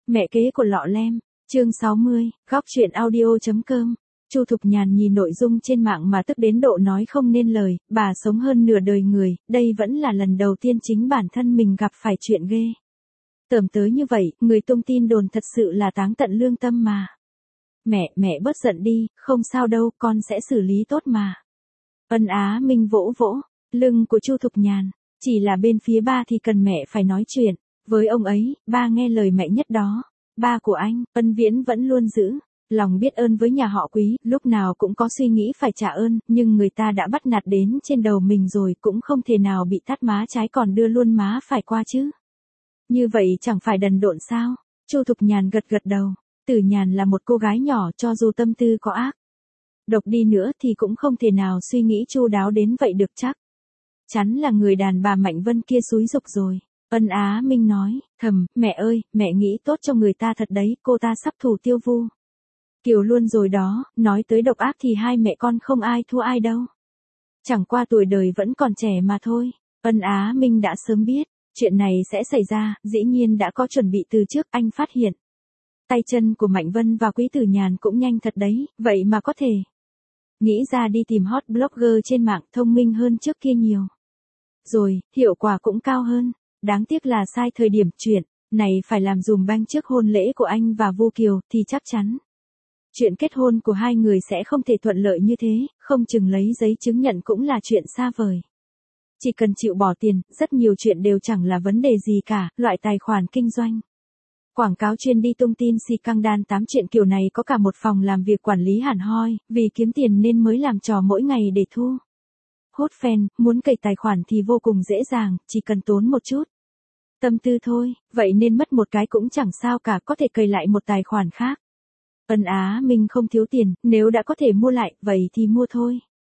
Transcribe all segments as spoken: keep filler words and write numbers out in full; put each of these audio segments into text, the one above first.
Mẹ kế của Lọ Lem, chương sáu mươi, góc truyện audio chấm com. Chu Thục Nhàn nhìn nội dung trên mạng mà tức đến độ nói không nên lời, bà sống hơn nửa đời người, đây vẫn là lần đầu tiên chính bản thân mình gặp phải chuyện ghê tởm tới như vậy, người tung tin đồn thật sự là táng tận lương tâm mà. Mẹ, mẹ bớt giận đi, không sao đâu, con sẽ xử lý tốt mà. Ân Á Minh vỗ vỗ lưng của Chu Thục Nhàn, chỉ là bên phía ba thì cần mẹ phải nói chuyện, với ông ấy, ba nghe lời mẹ nhất đó. Ba của anh, Ân Viễn vẫn luôn giữ lòng biết ơn với nhà họ Quý, lúc nào cũng có suy nghĩ phải trả ơn, nhưng người ta đã bắt nạt đến trên đầu mình rồi cũng không thể nào bị tát má trái còn đưa luôn má phải qua chứ. Như vậy chẳng phải đần độn sao? Chu Thục Nhàn gật gật đầu. Tử Nhàn là một cô gái nhỏ, cho dù tâm tư có ác độc đi nữa thì cũng không thể nào suy nghĩ chu đáo đến vậy được chắc. Chắn là người đàn bà Mạnh Vân kia xúi giục rồi. Ân Á Minh nói, thầm, mẹ ơi, mẹ nghĩ tốt cho người ta thật đấy, cô ta sắp thủ Tiêu Vu Kiều luôn rồi đó, nói tới độc ác thì hai mẹ con không ai thua ai đâu. Chẳng qua tuổi đời vẫn còn trẻ mà thôi. Ân Á Minh đã sớm biết, chuyện này sẽ xảy ra, dĩ nhiên đã có chuẩn bị từ trước, anh phát hiện. Tay chân của Mạnh Vân và Quý Tử Nhàn cũng nhanh thật đấy, vậy mà có thể nghĩ ra đi tìm hot blogger trên mạng, thông minh hơn trước kia nhiều. Rồi, hiệu quả cũng cao hơn. Đáng tiếc là sai thời điểm, chuyện này phải làm dùm banh trước hôn lễ của anh và Vu Kiều thì chắc chắn chuyện kết hôn của hai người sẽ không thể thuận lợi như thế, không chừng lấy giấy chứng nhận cũng là chuyện xa vời. Chỉ cần chịu bỏ tiền, rất nhiều chuyện đều chẳng là vấn đề gì cả, loại tài khoản kinh doanh, quảng cáo chuyên đi tung tin xì căng đan tám chuyện kiểu này có cả một phòng làm việc quản lý hẳn hoi, vì kiếm tiền nên mới làm trò mỗi ngày để thu hút fan, muốn cày tài khoản thì vô cùng dễ dàng, chỉ cần tốn một chút tâm tư thôi, vậy nên mất một cái cũng chẳng sao cả, có thể cày lại một tài khoản khác. Ân Á Minh không thiếu tiền, nếu đã có thể mua lại, vậy thì mua thôi.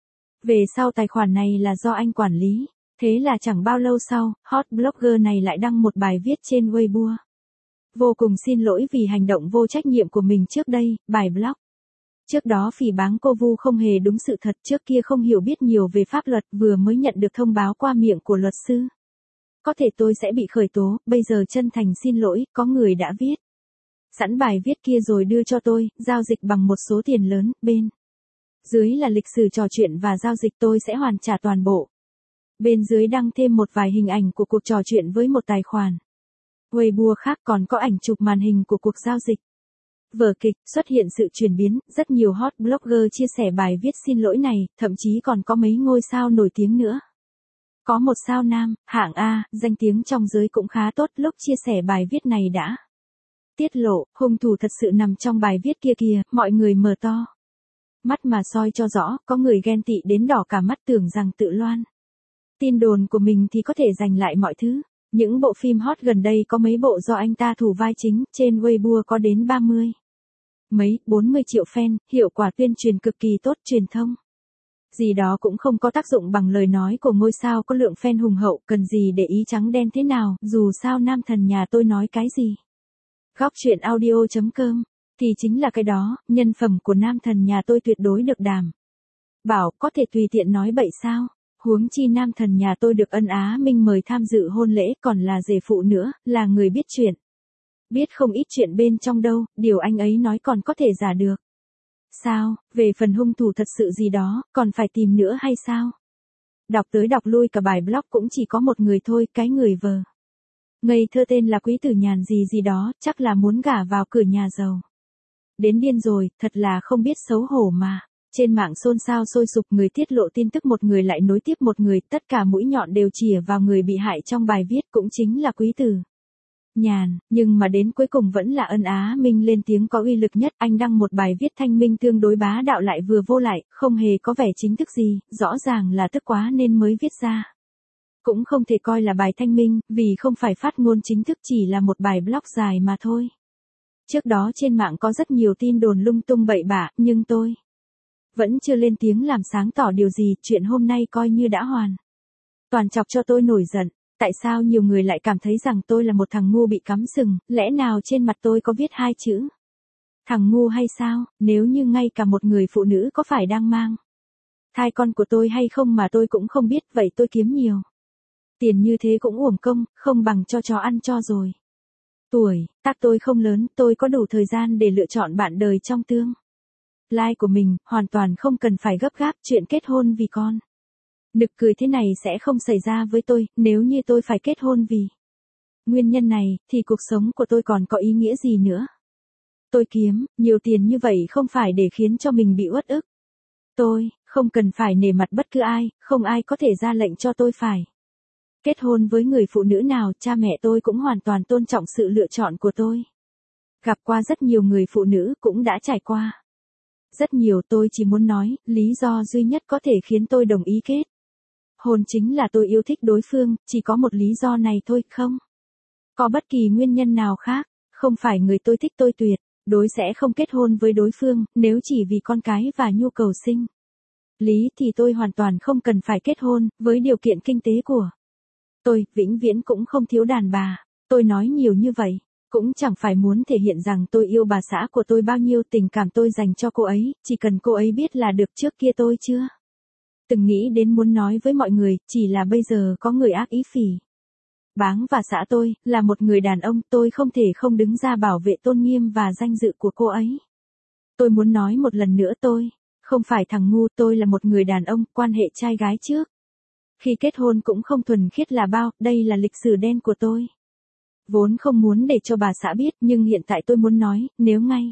Về sau tài khoản này là do anh quản lý, thế là chẳng bao lâu sau, hot blogger này lại đăng một bài viết trên Weibo. Vô cùng xin lỗi vì hành động vô trách nhiệm của mình trước đây, bài blog. Trước đó phỉ báng cô Vu không hề đúng sự thật, trước kia không hiểu biết nhiều về pháp luật, vừa mới nhận được thông báo qua miệng của luật sư. Có thể tôi sẽ bị khởi tố, bây giờ chân thành xin lỗi, có người đã viết sẵn bài viết kia rồi đưa cho tôi, giao dịch bằng một số tiền lớn, bên dưới là lịch sử trò chuyện và giao dịch, tôi sẽ hoàn trả toàn bộ. Bên dưới đăng thêm một vài hình ảnh của cuộc trò chuyện với một tài khoản Weibo khác, còn có ảnh chụp màn hình của cuộc giao dịch. Vở kịch xuất hiện sự chuyển biến, rất nhiều hot blogger chia sẻ bài viết xin lỗi này, thậm chí còn có mấy ngôi sao nổi tiếng nữa. Có một sao nam, hạng A, danh tiếng trong giới cũng khá tốt, lúc chia sẻ bài viết này đã tiết lộ, hung thủ thật sự nằm trong bài viết kia kìa, mọi người mở to mắt mà soi cho rõ, có người ghen tị đến đỏ cả mắt tưởng rằng tự loan tin đồn của mình thì có thể giành lại mọi thứ. Những bộ phim hot gần đây có mấy bộ do anh ta thủ vai chính, trên Weibo có đến ba mươi mấy, bốn mươi triệu fan, hiệu quả tuyên truyền cực kỳ tốt, truyền thông gì đó cũng không có tác dụng bằng lời nói của ngôi sao có lượng fan hùng hậu, cần gì để ý trắng đen thế nào, dù sao nam thần nhà tôi nói cái gì. Góc truyện audio chấm com, thì chính là cái đó, nhân phẩm của nam thần nhà tôi tuyệt đối được đảm bảo, có thể tùy tiện nói bậy sao. Huống chi nam thần nhà tôi được Ân Á Minh mời tham dự hôn lễ, còn là rể phụ nữa, là người biết chuyện. Biết không ít chuyện bên trong đâu, điều anh ấy nói còn có thể giả được. Sao, về phần hung thủ thật sự gì đó, còn phải tìm nữa hay sao? Đọc tới đọc lui cả bài blog cũng chỉ có một người thôi, cái người vờ ngây thơ tên là Quý Tử Nhàn gì gì đó, chắc là muốn gả vào cửa nhà giàu đến điên rồi, thật là không biết xấu hổ mà. Trên mạng xôn xao sôi sục, người tiết lộ tin tức một người lại nối tiếp một người, tất cả mũi nhọn đều chĩa vào người bị hại trong bài viết, cũng chính là Quý Tử Nhàn, nhưng mà đến cuối cùng vẫn là Ân Á Minh lên tiếng có uy lực nhất, anh đăng một bài viết thanh minh tương đối bá đạo lại vừa vô lại, không hề có vẻ chính thức gì, rõ ràng là tức quá nên mới viết ra. Cũng không thể coi là bài thanh minh, vì không phải phát ngôn chính thức, chỉ là một bài blog dài mà thôi. Trước đó trên mạng có rất nhiều tin đồn lung tung bậy bạ, nhưng tôi vẫn chưa lên tiếng làm sáng tỏ điều gì, chuyện hôm nay coi như đã hoàn toàn chọc cho tôi nổi giận. Tại sao nhiều người lại cảm thấy rằng tôi là một thằng ngu bị cắm sừng, lẽ nào trên mặt tôi có viết hai chữ thằng ngu hay sao, nếu như ngay cả một người phụ nữ có phải đang mang thai con của tôi hay không mà tôi cũng không biết, vậy tôi kiếm nhiều tiền như thế cũng uổng công, không bằng cho chó ăn cho rồi. Tuổi tác tôi không lớn, tôi có đủ thời gian để lựa chọn bạn đời trong tương lai của mình, hoàn toàn không cần phải gấp gáp chuyện kết hôn vì con. Nực cười thế này sẽ không xảy ra với tôi, nếu như tôi phải kết hôn vì nguyên nhân này, thì cuộc sống của tôi còn có ý nghĩa gì nữa. Tôi kiếm nhiều tiền như vậy không phải để khiến cho mình bị uất ức. Tôi không cần phải nể mặt bất cứ ai, không ai có thể ra lệnh cho tôi phải kết hôn với người phụ nữ nào, cha mẹ tôi cũng hoàn toàn tôn trọng sự lựa chọn của tôi. Gặp qua rất nhiều người phụ nữ cũng đã trải qua rất nhiều, tôi chỉ muốn nói, lý do duy nhất có thể khiến tôi đồng ý kết hôn chính là tôi yêu thích đối phương, chỉ có một lý do này thôi, không có bất kỳ nguyên nhân nào khác, không phải người tôi thích tôi tuyệt đối sẽ không kết hôn với đối phương, nếu chỉ vì con cái và nhu cầu sinh lý thì tôi hoàn toàn không cần phải kết hôn, với điều kiện kinh tế của tôi, vĩnh viễn cũng không thiếu đàn bà. Tôi nói nhiều như vậy, cũng chẳng phải muốn thể hiện rằng tôi yêu bà xã của tôi bao nhiêu, tình cảm tôi dành cho cô ấy, chỉ cần cô ấy biết là được, trước kia tôi chưa từng nghĩ đến muốn nói với mọi người, chỉ là bây giờ có người ác ý phỉ báng và xã tôi, là một người đàn ông, tôi không thể không đứng ra bảo vệ tôn nghiêm và danh dự của cô ấy. Tôi muốn nói một lần nữa, tôi không phải thằng ngu, tôi là một người đàn ông, quan hệ trai gái trước khi kết hôn cũng không thuần khiết là bao, đây là lịch sử đen của tôi. Vốn không muốn để cho bà xã biết, nhưng hiện tại tôi muốn nói, nếu ngay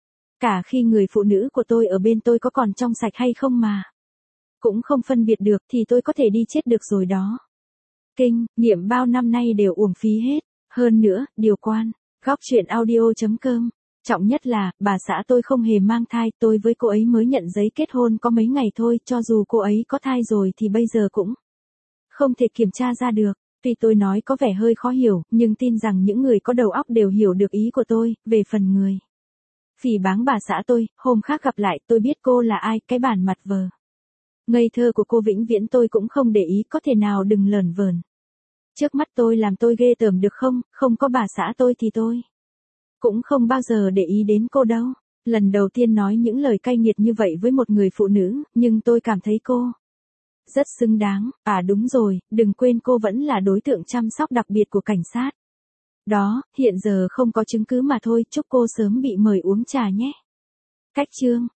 cả khi người phụ nữ của tôi ở bên tôi có còn trong sạch hay không mà cũng không phân biệt được, thì tôi có thể đi chết được rồi đó. Kinh nghiệm bao năm nay đều uổng phí hết. Hơn nữa, điều quan góc truyện audio chấm com trọng nhất là, bà xã tôi không hề mang thai, tôi với cô ấy mới nhận giấy kết hôn có mấy ngày thôi, cho dù cô ấy có thai rồi thì bây giờ cũng không thể kiểm tra ra được. Tuy tôi nói có vẻ hơi khó hiểu, nhưng tin rằng những người có đầu óc đều hiểu được ý của tôi. Về phần người phỉ báng bà xã tôi, hôm khác gặp lại, tôi biết cô là ai, cái bản mặt vờ ngây thơ của cô vĩnh viễn tôi cũng không để ý, có thể nào đừng lởn vởn trước mắt tôi làm tôi ghê tởm được không, không có bà xã tôi thì tôi cũng không bao giờ để ý đến cô đâu. Lần đầu tiên nói những lời cay nghiệt như vậy với một người phụ nữ, nhưng tôi cảm thấy cô rất xứng đáng. À đúng rồi, đừng quên cô vẫn là đối tượng chăm sóc đặc biệt của cảnh sát. Đó, hiện giờ không có chứng cứ mà thôi, chúc cô sớm bị mời uống trà nhé. Cách chương